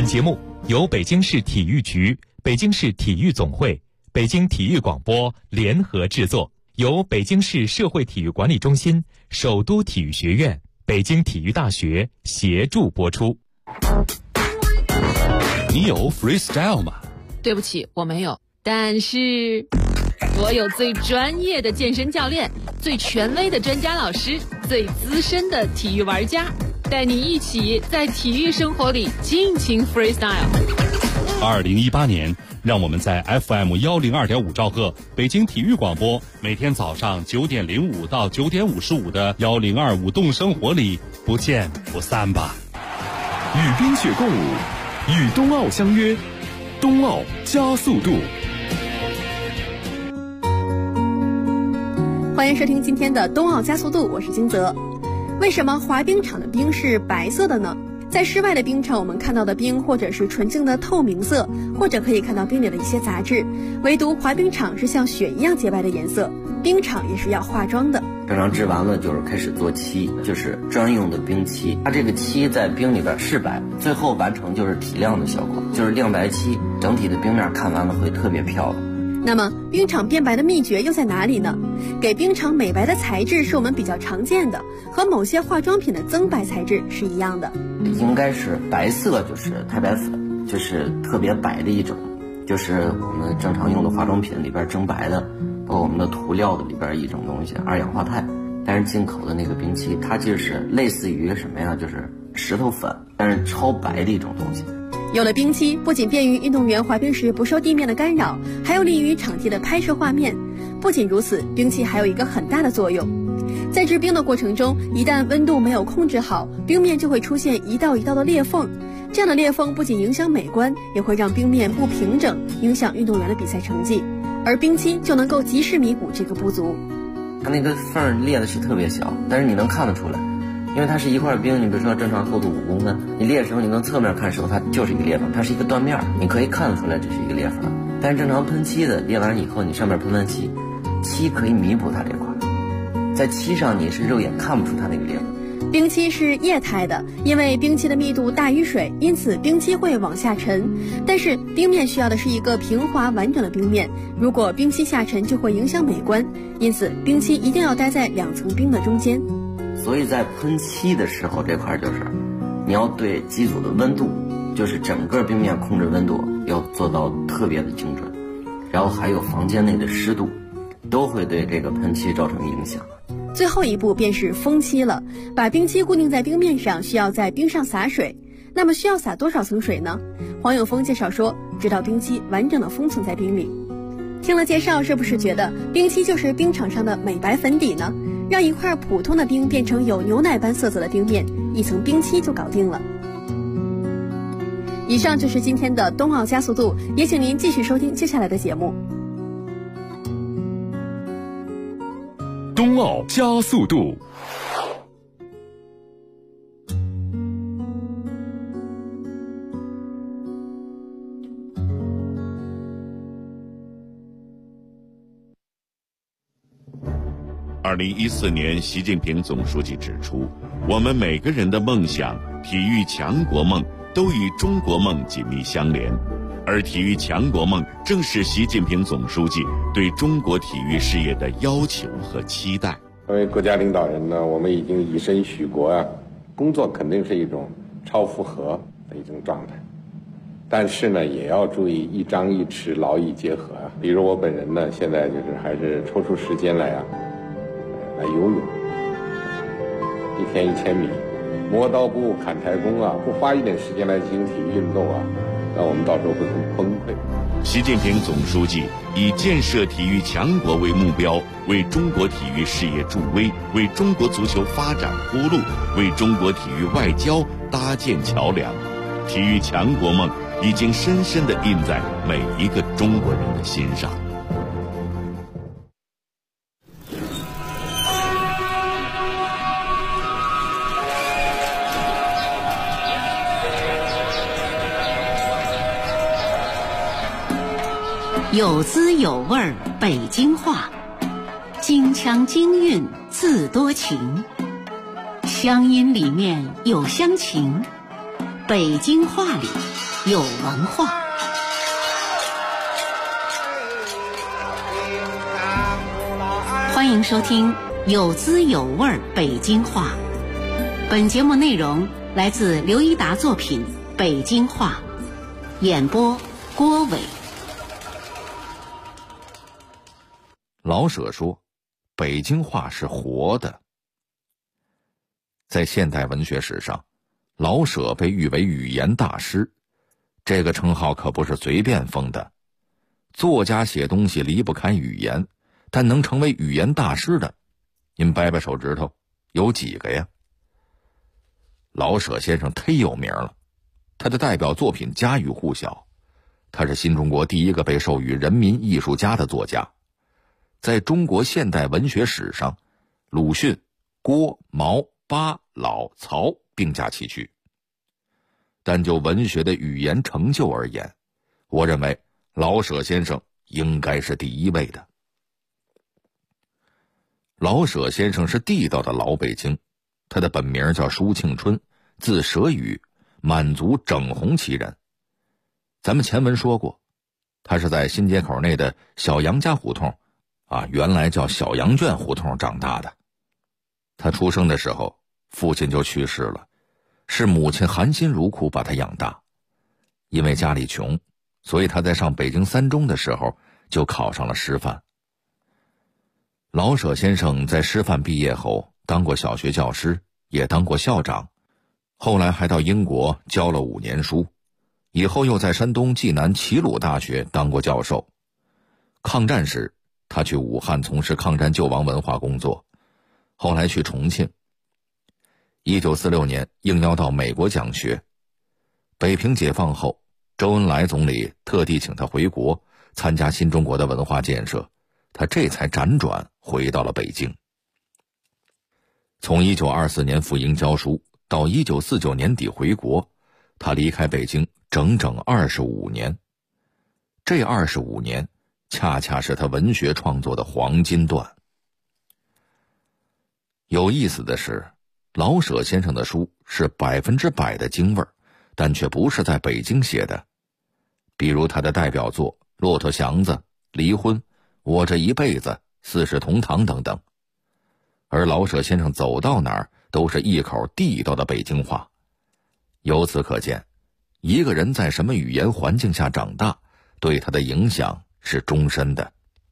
节目由北京市体育局、北京市体育总会、北京体育广播联合制作，由北京市社会体育管理中心、首都体育学院、北京体育大学协助播出。 你有 freestyle 吗？ 对不起，我没有。但是我有最专业的健身教练，最权威的专家老师，最资深的体育玩家，带你一起在体育生活里尽情 freestyle。 2018年，让我们在 FM 102.5兆赫北京体育广播，每天早上9点05到9点55的102舞动生活里不见不散吧。 与冰雪共舞，与冬奥相约，冬奥加速度。 欢迎收听今天的冬奥加速度，我是金泽。为什么滑冰场的冰是白色的呢？在室外的冰场，我们看到的冰或者是纯净的透明色，或者可以看到冰里的一些杂质，唯独滑冰场是像雪一样洁白的颜色。冰场也是要化妆的。 正常制完了就是开始做漆，就是专用的冰漆。它这个漆在冰里边是白，最后完成就是提亮的效果，就是亮白漆，整体的冰面看完了会特别漂亮。 那么冰场变白的秘诀又在哪里呢？给冰场美白的材质是我们比较常见的，和某些化妆品的增白材质是一样的。 应该是白色，就是太白粉，就是特别白的一种，就是我们正常用的化妆品里边蒸白的，包括我们的涂料的里边一种东西，二氧化钛。但是进口的那个冰漆，它就是类似于什么呀？就是石头粉，但是超白的一种东西。 有了冰漆，不仅便于运动员滑冰时不受地面的干扰，还有利于场地的拍摄画面。不仅如此，冰漆还有一个很大的作用。在制冰的过程中，一旦温度没有控制好，冰面就会出现一道一道的裂缝。这样的裂缝不仅影响美观，也会让冰面不平整，影响运动员的比赛成绩。而冰漆就能够及时弥补这个不足。 它那个缝裂的是特别小，但是你能看得出来。因为它是一块冰，你比如说正常厚度5公分，你裂的时候你能侧面看时候它就是一个裂缝，它是一个断面，你可以看得出来这是一个裂缝。但是正常喷漆的裂完以后，你上面喷完漆，漆可以弥补它这块，在漆上你是肉眼看不出它那个裂缝。 冰漆是液态的，因为冰漆的密度大于水，因此冰漆会往下沉。但是冰面需要的是一个平滑完整的冰面，如果冰漆下沉就会影响美观，因此冰漆一定要待在2层冰的中间。 所以在喷漆的时候，这块就是你要对机组的温度，就是整个冰面控制温度要做到特别的精准，然后还有房间内的湿度，都会对这个喷漆造成影响。 最后一步便是封漆了，把冰漆固定在冰面上，需要在冰上洒水。那么需要洒多少层水呢？黄永峰介绍说，直到冰漆完整的封存在冰里。听了介绍，是不是觉得冰漆就是冰场上的美白粉底呢？让一块普通的冰变成有牛奶般色泽的冰面，一层冰漆就搞定了。以上就是今天的冬奥加速度，也请您继续收听接下来的节目。 冬奥加速度。 2014年，习近平总书记指出，我们每个人的梦想、体育强国梦都与中国梦紧密相连，而体育强国梦正是习近平总书记对中国体育事业的要求和期待。 作为国家领导人呢，我们已经以身许国啊，工作肯定是一种超负荷的一种状态，但是呢，也要注意一张一弛，劳逸结合啊。比如我本人呢，现在就是还是抽出时间来游泳，1天1000米，磨刀不误砍柴工啊，不花一点时间来进行体育运动啊，那我们到时候会很崩溃。 习近平总书记以建设体育强国为目标，为中国体育事业助威，为中国足球发展铺路，为中国体育外交搭建桥梁。体育强国梦已经深深地印在每一个中国人的心上。 有滋有味儿北京话，京腔京韵自多情，乡音里面有乡情，北京话里有文化。欢迎收听有滋有味北京话。本节目内容来自刘一达作品《北京话》，演播郭伟。 老舍说，北京话是活的。在现代文学史上，老舍被誉为语言大师，这个称号可不是随便封的。作家写东西离不开语言，但能成为语言大师的，您掰掰手指头，有几个呀？老舍先生忒有名了，他的代表作品家喻户晓，他是新中国第一个被授予人民艺术家的作家。在中国现代文学史上，鲁迅、郭、毛、巴、老、曹并驾齐驱。但就文学的语言成就而言，我认为老舍先生应该是第一位的。老舍先生是地道的老北京，他的本名叫舒庆春，字舍宇，满族整红旗人。咱们前文说过，他是在新街口内的小杨家胡同原来叫小羊圈胡同长大的。他出生的时候，父亲就去世了，是母亲含辛茹苦把他养大。因为家里穷，所以他在上北京三中的时候就考上了师范。老舍先生在师范毕业后当过小学教师，也当过校长，后来还到英国教了5年书，以后又在山东济南齐鲁大学当过教授。抗战时，他去武汉从事抗战救亡文化工作，后来去重庆。1946年应邀到美国讲学。北平解放后，周恩来总理特地请他回国参加新中国的文化建设，他这才辗转回到了北京。从1924年赴英教书到1949年底回国，他离开北京整整25年。这25年恰恰是他文学创作的黄金段。有意思的是，老舍先生的书是100%的京味儿，但却不是在北京写的。比如他的代表作《骆驼祥子》《离婚》《我这一辈子》《四世同堂》等等。而老舍先生走到哪儿都是一口地道的北京话。由此可见，一个人在什么语言环境下长大，对他的影响是终身的。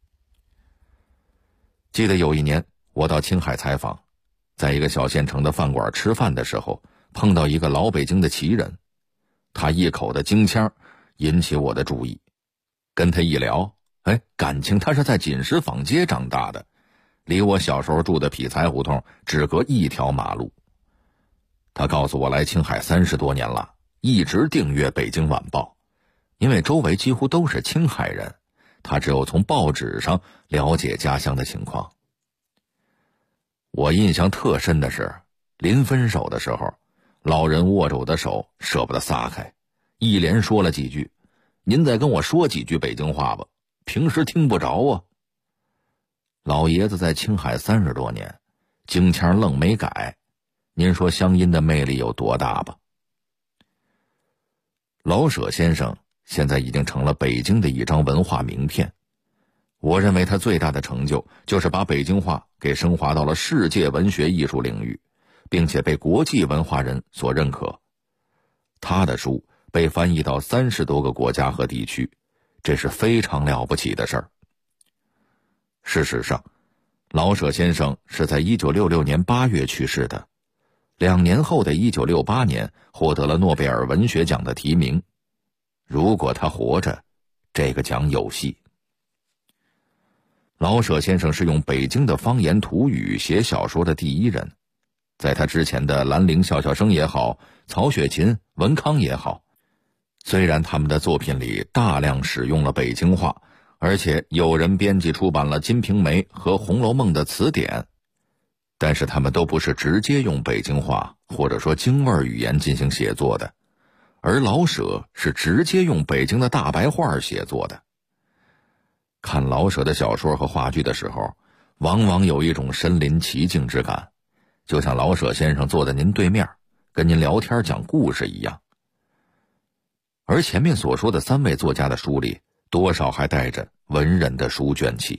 记得有一年我到青海采访，在一个小县城的饭馆吃饭的时候，碰到一个老北京的旗人，他一口的京腔引起我的注意。跟他一聊，感情他是在锦石坊街长大的，离我小时候住的匹才胡同只隔一条马路。他告诉我来青海30多年了，一直订阅《北京晚报》，因为周围几乎都是青海人，他只有从报纸上了解家乡的情况。我印象特深的是，临分手的时候，老人握着我的手舍不得撒开，一连说了几句：“您再跟我说几句北京话吧，平时听不着啊。”老爷子在青海30多年，京腔愣没改，您说乡音的魅力有多大吧？老舍先生现在已经成了北京的一张文化名片。我认为他最大的成就就是把北京话给升华到了世界文学艺术领域，并且被国际文化人所认可。他的书被翻译到30多个国家和地区，这是非常了不起的事儿。事实上，老舍先生是在1966年8月去世的，2年后的1968年获得了诺贝尔文学奖的提名。如果他活着，这个奖有戏。老舍先生是用北京的方言土语写小说的第一人，在他之前的兰陵笑笑生也好，曹雪芹、文康也好，虽然他们的作品里大量使用了北京话，而且有人编辑出版了《金瓶梅》和《红楼梦》的词典，但是他们都不是直接用北京话或者说京味语言进行写作的，而老舍是直接用北京的大白话写作的。看老舍的小说和话剧的时候，往往有一种身临其境之感，就像老舍先生坐在您对面，跟您聊天讲故事一样。 而前面所说的3位作家的书里，多少还带着文人的书卷气。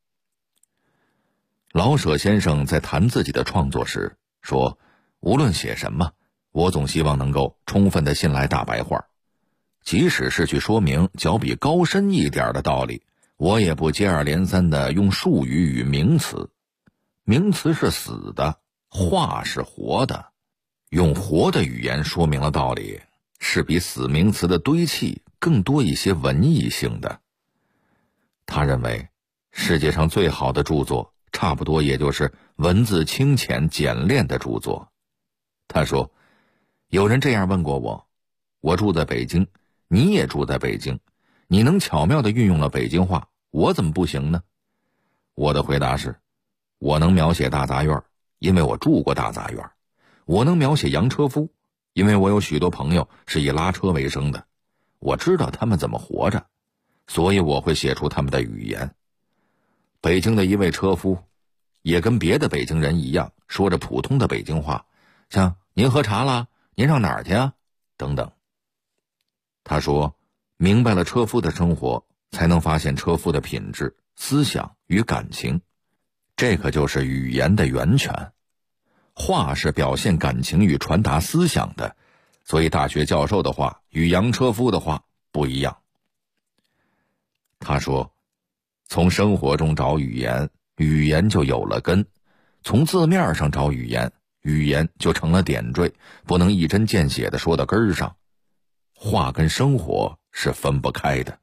老舍先生在谈自己的创作时说，无论写什么，我总希望能够充分地信赖大白话，即使是去说明较比高深一点的道理，我也不接二连三地用术语与名词。名词是死的，话是活的，用活的语言说明了道理，是比死名词的堆砌更多一些文艺性的。他认为世界上最好的著作差不多也就是文字清浅简练的著作。他说，有人这样问过我，我住在北京，你也住在北京，你能巧妙地运用了北京话，我怎么不行呢？我的回答是，我能描写大杂院，因为我住过大杂院；我能描写洋车夫，因为我有许多朋友是以拉车为生的，我知道他们怎么活着，所以我会写出他们的语言。北京的一位车夫也跟别的北京人一样，说着普通的北京话，像您喝茶啦，您上哪儿去啊等等。他说，明白了车夫的生活，才能发现车夫的品质、思想与感情，这可就是语言的源泉。话是表现感情与传达思想的，所以大学教授的话与洋车夫的话不一样。他说，从生活中找语言，语言就有了根；从字面上找语言，语言就成了点缀，不能一针见血地说到根儿上。话跟生活是分不开的。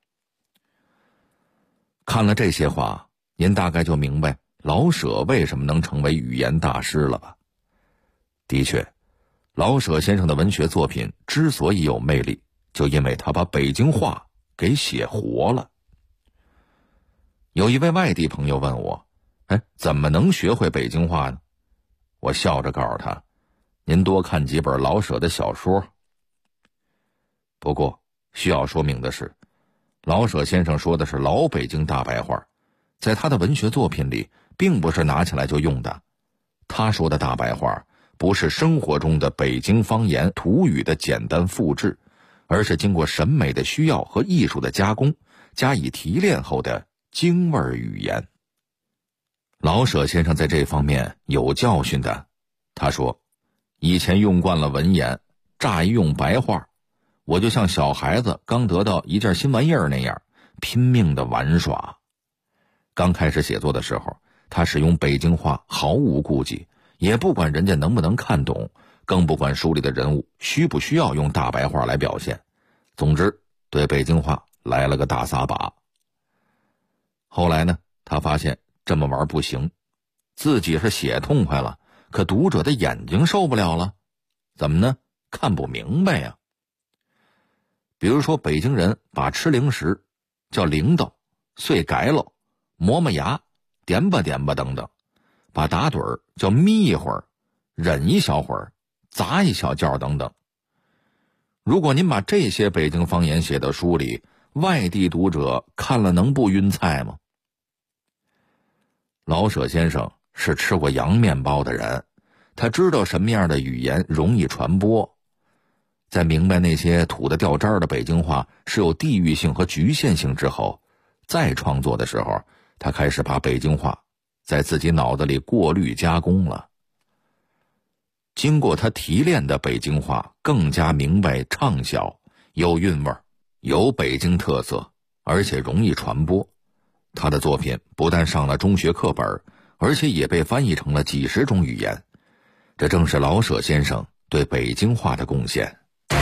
看了这些话，您大概就明白老舍为什么能成为语言大师了吧？的确，老舍先生的文学作品之所以有魅力，就因为他把北京话给写活了。有一位外地朋友问我，怎么能学会北京话呢？我笑着告诉他，您多看几本老舍的小说。不过需要说明的是，老舍先生说的是老北京大白话，在他的文学作品里并不是拿起来就用的。他说的大白话不是生活中的北京方言土语的简单复制，而是经过审美的需要和艺术的加工，加以提炼后的京味语言。老舍先生在这方面有教训的。他说，以前用惯了文言，乍一用白话，我就像小孩子刚得到一件新玩意儿那样，拼命的玩耍。刚开始写作的时候，他使用北京话毫无顾忌，也不管人家能不能看懂，更不管书里的人物需不需要用大白话来表现。总之，对北京话来了个大撒把。后来呢，他发现这么玩不行，自己是写痛快了，可读者的眼睛受不了了。怎么呢？看不明白呀。比如说，北京人把吃零食叫铃铛、碎改喽、磨磨牙、点吧点吧等等，把打盹儿叫眯一会儿、忍一小会儿、砸一小觉等等。如果您把这些北京方言写到书里，外地读者看了能不晕菜吗？老舍先生是吃过洋面包的人，他知道什么样的语言容易传播。在明白那些土得掉渣的北京话是有地域性和局限性之后，再创作的时候，他开始把北京话在自己脑子里过滤加工了。经过他提炼的北京话更加明白畅销，有韵味，有北京特色，而且容易传播。他的作品不但上了中学课本，而且也被翻译成了几十种语言。这正是老舍先生对北京话的贡献。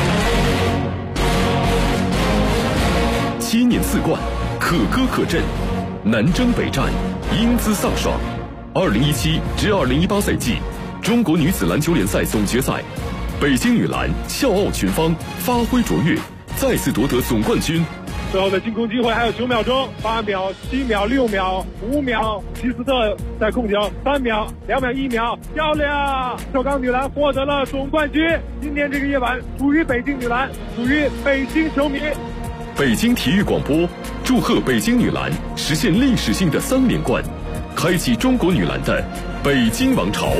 7年4冠，可歌可阵，南征北战，英姿飒爽。2017至2018赛季中国女子篮球联赛总决赛，北京女篮笑傲群芳，发挥卓越，再次夺得总冠军。 最后的进攻机会还有9秒钟，8秒、7秒、6秒、5秒，齐斯特在控球，3秒、2秒、1秒，漂亮！首钢女篮获得了总冠军。今天这个夜晚属于北京女篮，属于北京球迷。 北京体育广播祝贺北京女篮实现历史性的3连冠，开启中国女篮的北京王朝。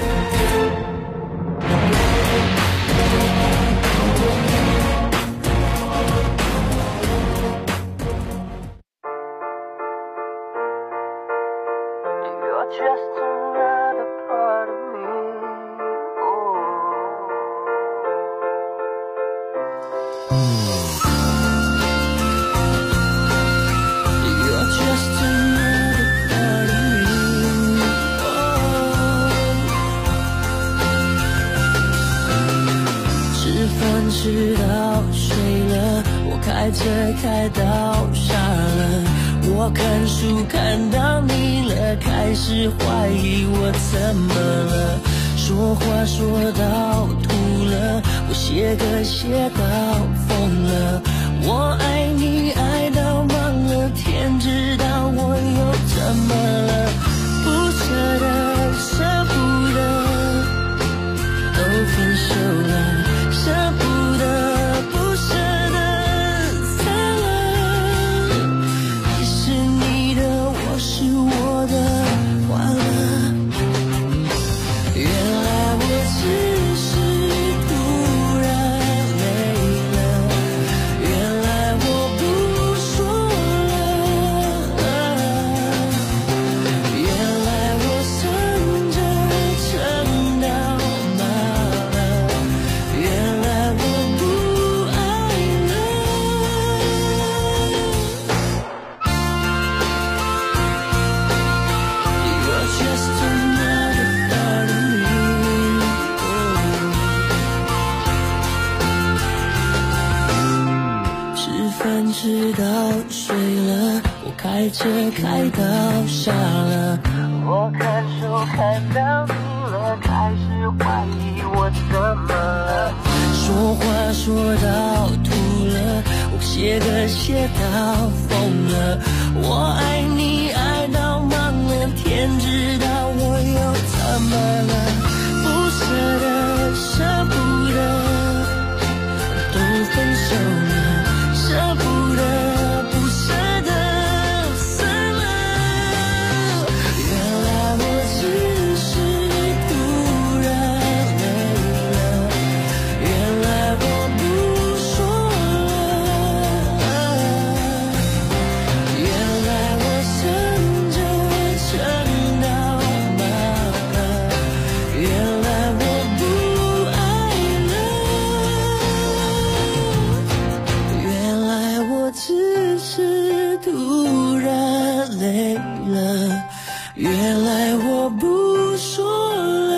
直到睡了，我开车开到傻了，我看书看到腻了，开始怀疑我怎么了，说话说到吐了，我写歌写到疯了，我爱你爱到忘了，天知道我又怎么了，不舍得舍不得都分手了，舍不得不舍得散了，你是你的我是我的完了，原来我只是突然累了，原来我不说了，原来我算着撑到麻了，原来我不爱了。You're just another part of me. 吃饭吃到睡了，我开车开到傻了，我看书看到腻了，开始怀疑我怎么了，说话说到吐了，我写歌写到疯了，我爱你爱到忘了，天知道我又怎么了，不舍得舍不得都分手了，舍不得不舍得散了，原来我只是突然累了，原来我不说了，原来我撑着撑到麻了，原来我不爱了，原来我只是突然累了，原来我不说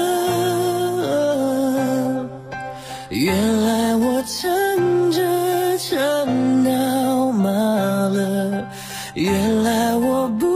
了，原来我撑着撑到麻了，原来我不